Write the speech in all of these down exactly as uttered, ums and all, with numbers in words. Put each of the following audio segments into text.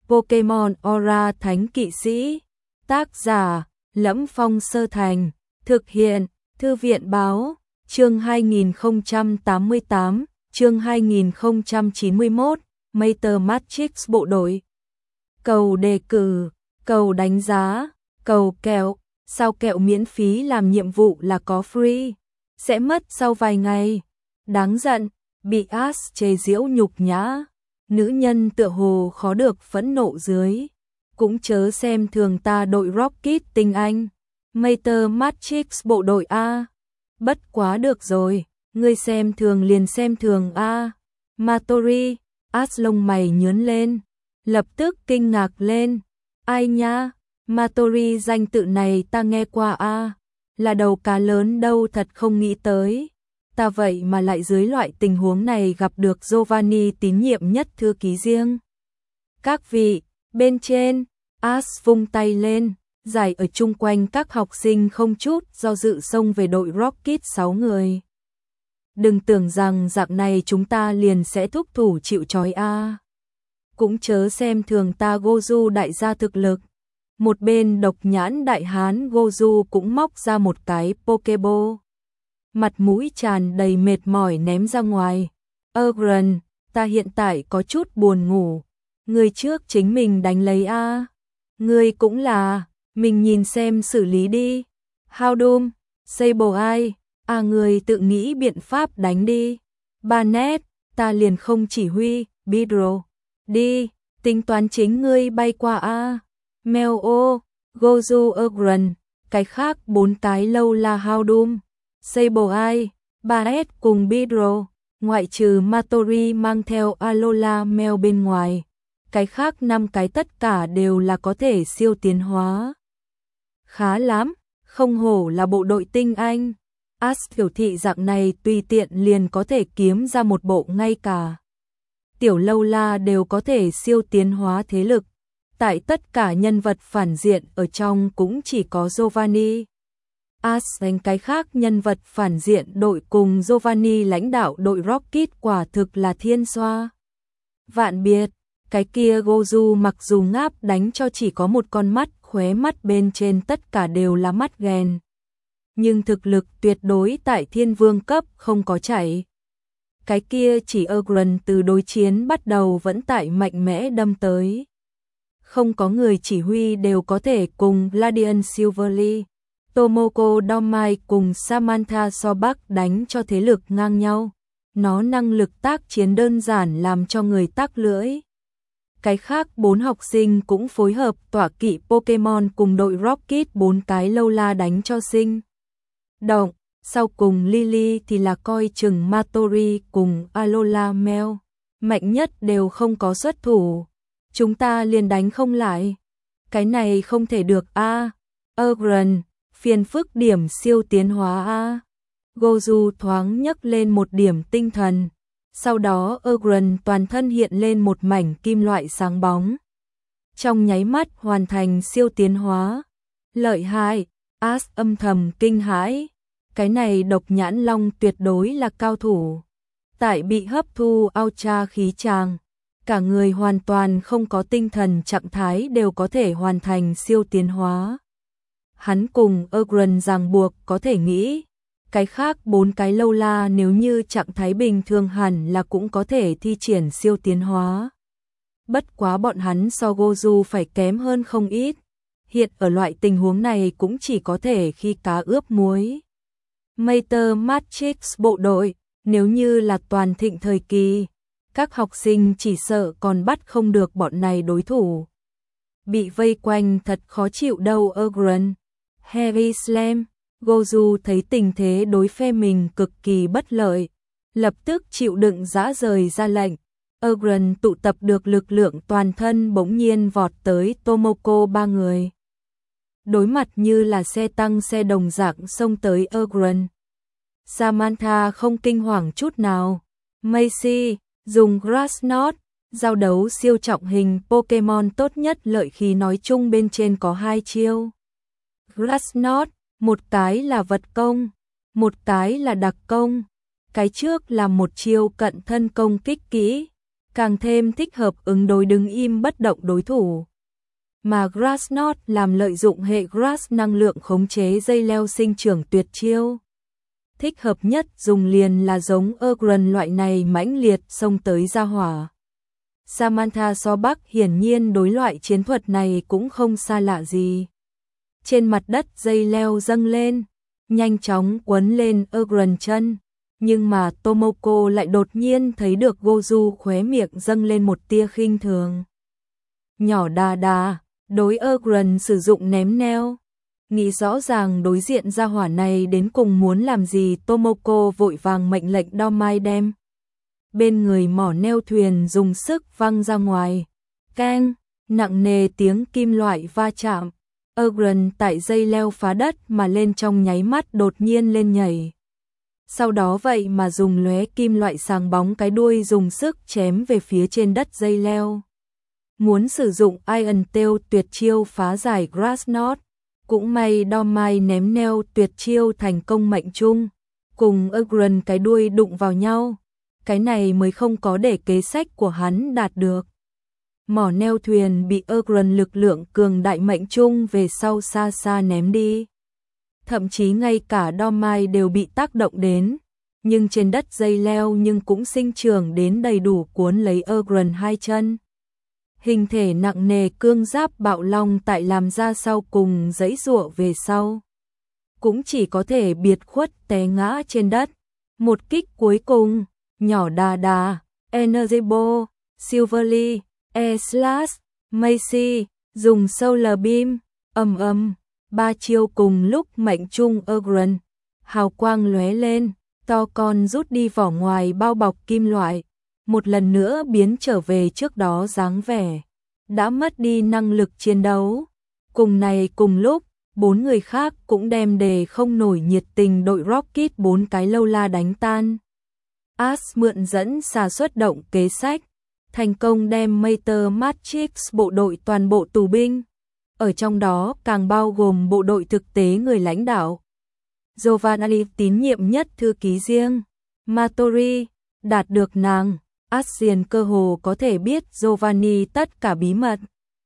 Pokemon Aura Thánh Kỵ Sĩ. Tác giả: Lẫm Phong Sơ Thành. Thực hiện: Thư viện báo. Chương hai nghìn không trăm tám mươi tám, chương hai nghìn không trăm chín mươi mốt, Master Matrix bộ đội. Cầu đề cử, cầu đánh giá, cầu kẹo, sao kẹo miễn phí làm nhiệm vụ là có free, sẽ mất sau vài ngày. Đáng giận, bị Ash chế giễu nhục nhã. Nữ nhân tựa hồ khó được phẫn nộ dưới. Cũng chớ xem thường ta đội Rocket tinh anh. Master Matrix bộ đội A. Bất quá được rồi, ngươi xem thường liền xem thường A. Matori, Ash lông mày nhướng lên, lập tức kinh ngạc lên. Ai nha, Matori danh tự này ta nghe qua A. Là đầu cá lớn đâu, thật không nghĩ tới. Ta vậy mà lại dưới loại tình huống này gặp được Giovanni tín nhiệm nhất thư ký riêng. Các vị, bên trên, Ash vung tay lên, giải ở chung quanh các học sinh không chút do dự xông về đội Rocket sáu người. Đừng tưởng rằng dạng này chúng ta liền sẽ thúc thủ chịu trói a. Cũng chớ xem thường ta Goju đại gia thực lực. Một bên độc nhãn đại hán Goju cũng móc ra một cái Pokeball. Mặt mũi tràn đầy mệt mỏi ném ra ngoài. Agron, ta hiện tại có chút buồn ngủ. Người trước chính mình đánh lấy a. Người cũng là, mình nhìn xem xử lý đi. Howdom, Sable Eye, à người tự nghĩ biện pháp đánh đi. Barnet, ta liền không chỉ huy. Bidro, đi, tính toán chính ngươi bay qua a. Mel-o, Goju Agron, cái khác bốn cái lâu là Howdom, Sable Eye, Barnet cùng Bidro, ngoại trừ Matori mang theo Alola Mel bên ngoài. Cái khác năm cái tất cả đều là có thể siêu tiến hóa. Khá lắm, không hổ là bộ đội tinh anh. Ash tiểu thị dạng này tùy tiện liền có thể kiếm ra một bộ, ngay cả tiểu lâu la đều có thể siêu tiến hóa thế lực. Tại tất cả nhân vật phản diện ở trong cũng chỉ có Giovanni. Ash đánh cái khác nhân vật phản diện đội cùng Giovanni lãnh đạo đội Rocket quả thực là thiên xoa. Vạn biệt, cái kia Goju mặc dù ngáp đánh cho chỉ có một con mắt, khóe mắt bên trên tất cả đều là mắt ghen. Nhưng thực lực tuyệt đối tại thiên vương cấp không có chảy. Cái kia chỉ Agron từ đối chiến bắt đầu vẫn tại mạnh mẽ đâm tới. Không có người chỉ huy đều có thể cùng Gladian Silverly, Tomoko Domai cùng Samantha Sobak đánh cho thế lực ngang nhau. Nó năng lực tác chiến đơn giản làm cho người tắc lưỡi. Cái khác bốn học sinh cũng phối hợp tọa kỵ Pokemon cùng đội Rocket bốn cái lâu la đánh cho sinh động. Sau cùng Lily thì là coi chừng Matori cùng Alola Mel. Mạnh nhất đều không có xuất thủ. Chúng ta liền đánh không lại. Cái này không thể được a. Agron, phiền phức điểm siêu tiến hóa a. Goju thoáng nhấc lên một điểm tinh thần. Sau đó Agron toàn thân hiện lên một mảnh kim loại sáng bóng. Trong nháy mắt hoàn thành siêu tiến hóa. Lợi hại, Ash âm thầm kinh hãi. Cái này độc nhãn long tuyệt đối là cao thủ. Tại bị hấp thu Ultra khí tràng, cả người hoàn toàn không có tinh thần trạng thái đều có thể hoàn thành siêu tiến hóa. Hắn cùng Agron ràng buộc có thể nghĩ. Cái khác bốn cái lâu la nếu như trạng thái bình thường hẳn là cũng có thể thi triển siêu tiến hóa. Bất quá bọn hắn so Goju phải kém hơn không ít. Hiện ở loại tình huống này cũng chỉ có thể khi cá ướp muối. Master Matrix bộ đội, nếu như là toàn thịnh thời kỳ, các học sinh chỉ sợ còn bắt không được bọn này đối thủ. Bị vây quanh thật khó chịu đâu. Agron, Heavy Slam, Goju thấy tình thế đối phe mình cực kỳ bất lợi, lập tức chịu đựng dã rời ra lệnh. Agron tụ tập được lực lượng toàn thân bỗng nhiên vọt tới Tomoko ba người. Đối mặt như là xe tăng xe đồng dạng xông tới Agron. Samantha không kinh hoàng chút nào. Macy dùng Grass Knot, giao đấu siêu trọng hình Pokemon tốt nhất lợi khí nói chung bên trên có hai chiêu. Grass Knot, một cái là vật công, một cái là đặc công. Cái trước là một chiêu cận thân công kích kỹ, càng thêm thích hợp ứng đối đứng im bất động đối thủ. Mà Grasnot làm lợi dụng hệ Grass năng lượng khống chế dây leo sinh trưởng tuyệt chiêu. Thích hợp nhất dùng liền là giống Ogren loại này mãnh liệt xông tới ra hỏa. Samantha So Bắc hiển nhiên đối loại chiến thuật này cũng không xa lạ gì. Trên mặt đất dây leo dâng lên, nhanh chóng quấn lên Ogren chân. Nhưng mà Tomoko lại đột nhiên thấy được Goju khóe miệng dâng lên một tia khinh thường. Nhỏ đà đà, đối Ogren sử dụng ném neo. Nghĩ rõ ràng đối diện ra hỏa này đến cùng muốn làm gì, Tomoko vội vàng mệnh lệnh Domai đem bên người mỏ neo thuyền dùng sức văng ra ngoài. Keng, nặng nề tiếng kim loại va chạm. Ogren tại dây leo phá đất mà lên trong nháy mắt đột nhiên lên nhảy. Sau đó vậy mà dùng lóe kim loại sáng bóng cái đuôi dùng sức chém về phía trên đất dây leo. Muốn sử dụng Iron Tail tuyệt chiêu phá giải Grasnot. Cũng may Domai ném neo tuyệt chiêu thành công mệnh chung, cùng Ogren cái đuôi đụng vào nhau. Cái này mới không có để kế sách của hắn đạt được. Mỏ neo thuyền bị Ogren lực lượng cường đại mệnh chung về sau xa xa ném đi. Thậm chí ngay cả Domai đều bị tác động đến, nhưng trên đất dây leo nhưng cũng sinh trưởng đến đầy đủ cuốn lấy Ogren hai chân. Hình thể nặng nề cương giáp bạo long tại làm ra sau cùng giãy giụa về sau. Cũng chỉ có thể biệt khuất té ngã trên đất. Một kích cuối cùng, nhỏ đà đà, Energy Ball, Silverly, E-Slash, Macy, dùng Solar Beam, ầm ầm, ba chiêu cùng lúc mệnh chung Ogren. Hào quang lóe lên, to con rút đi vỏ ngoài bao bọc kim loại. Một lần nữa biến trở về trước đó dáng vẻ, đã mất đi năng lực chiến đấu. Cùng này cùng lúc, bốn người khác cũng đem đề không nổi nhiệt tình đội Rocket bốn cái lâu la đánh tan. Ash mượn dẫn xà xuất động kế sách, thành công đem Mater Matrix bộ đội toàn bộ tù binh. Ở trong đó càng bao gồm bộ đội thực tế người lãnh đạo. Giovanni tín nhiệm nhất thư ký riêng, Matori, đạt được nàng. Asian cơ hồ có thể biết Giovanni tất cả bí mật.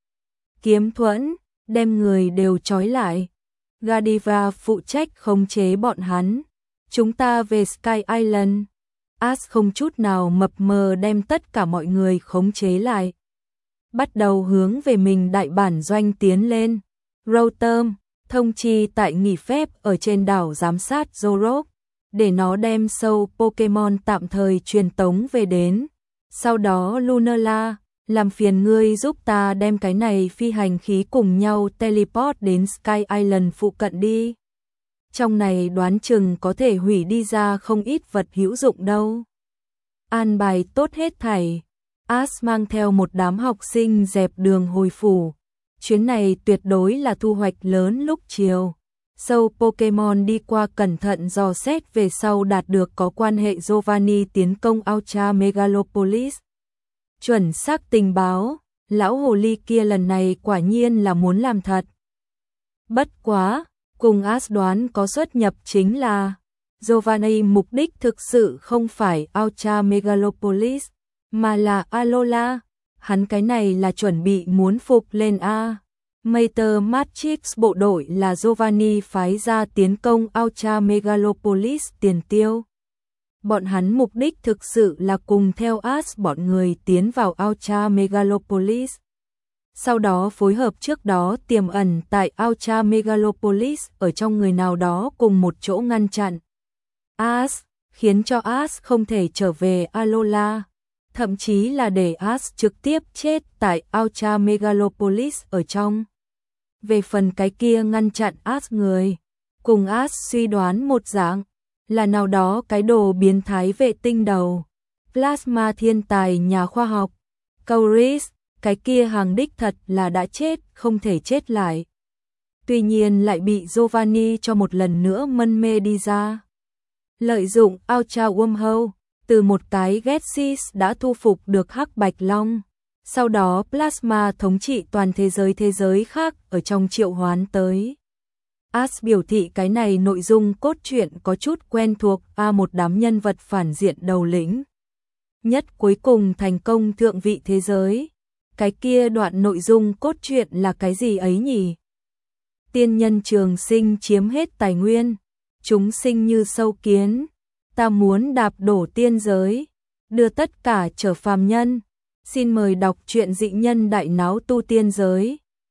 Kiếm thuẫn, đem người đều trói lại. Godiva phụ trách khống chế bọn hắn. Chúng ta về Sky Island. Ash không chút nào mập mờ đem tất cả mọi người khống chế lại. Bắt đầu hướng về mình đại bản doanh tiến lên. Rotom, thông chi tại nghỉ phép ở trên đảo giám sát Zorok, để nó đem sâu Pokemon tạm thời truyền tống về đến. Sau đó Lunala, làm phiền ngươi giúp ta đem cái này phi hành khí cùng nhau teleport đến Sky Island phụ cận đi. Trong này đoán chừng có thể hủy đi ra không ít vật hữu dụng đâu. An bài tốt hết thảy, Ash mang theo một đám học sinh dẹp đường hồi phủ. Chuyến này tuyệt đối là thu hoạch lớn lúc chiều. Sâu Pokemon đi qua cẩn thận dò xét về sau đạt được có quan hệ Giovanni tiến công Ultra Megalopolis. Chuẩn xác tình báo, lão hồ ly kia lần này quả nhiên là muốn làm thật. Bất quá, cùng Ash đoán có xuất nhập chính là Giovanni mục đích thực sự không phải Ultra Megalopolis, mà là Alola. Hắn cái này là chuẩn bị muốn phục lên A. Mater Matrix bộ đội là Giovanni phái ra tiến công Ultra Megalopolis tiền tiêu. Bọn hắn mục đích thực sự là cùng theo Ash bọn người tiến vào Ultra Megalopolis. Sau đó phối hợp trước đó tiềm ẩn tại Ultra Megalopolis ở trong người nào đó cùng một chỗ ngăn chặn Ash, khiến cho Ash không thể trở về Alola. Thậm chí là để Ash trực tiếp chết tại Ultra Megalopolis ở trong. Về phần cái kia ngăn chặn Ash người, cùng Ash suy đoán một dạng, là nào đó cái đồ biến thái vệ tinh đầu. Plasma thiên tài nhà khoa học. Kauris, cái kia hàng đích thật là đã chết, không thể chết lại. Tuy nhiên lại bị Giovanni cho một lần nữa mân mê đi ra. Lợi dụng Ultra Wormhole, từ một cái Getsis đã thu phục được Hắc Bạch Long. Sau đó Plasma thống trị toàn thế giới thế giới khác ở trong triệu hoán tới. Ash biểu thị cái này nội dung cốt truyện có chút quen thuộc a một đám nhân vật phản diện đầu lĩnh. nhất cuối cùng thành công thượng vị thế giới. Cái kia đoạn nội dung cốt truyện là cái gì ấy nhỉ? Tiên nhân trường sinh chiếm hết tài nguyên, chúng sinh như sâu kiến, ta muốn đạp đổ tiên giới, đưa tất cả trở phàm nhân. Xin mời đọc truyện Dị Nhân Đại Náo Tu Tiên Giới.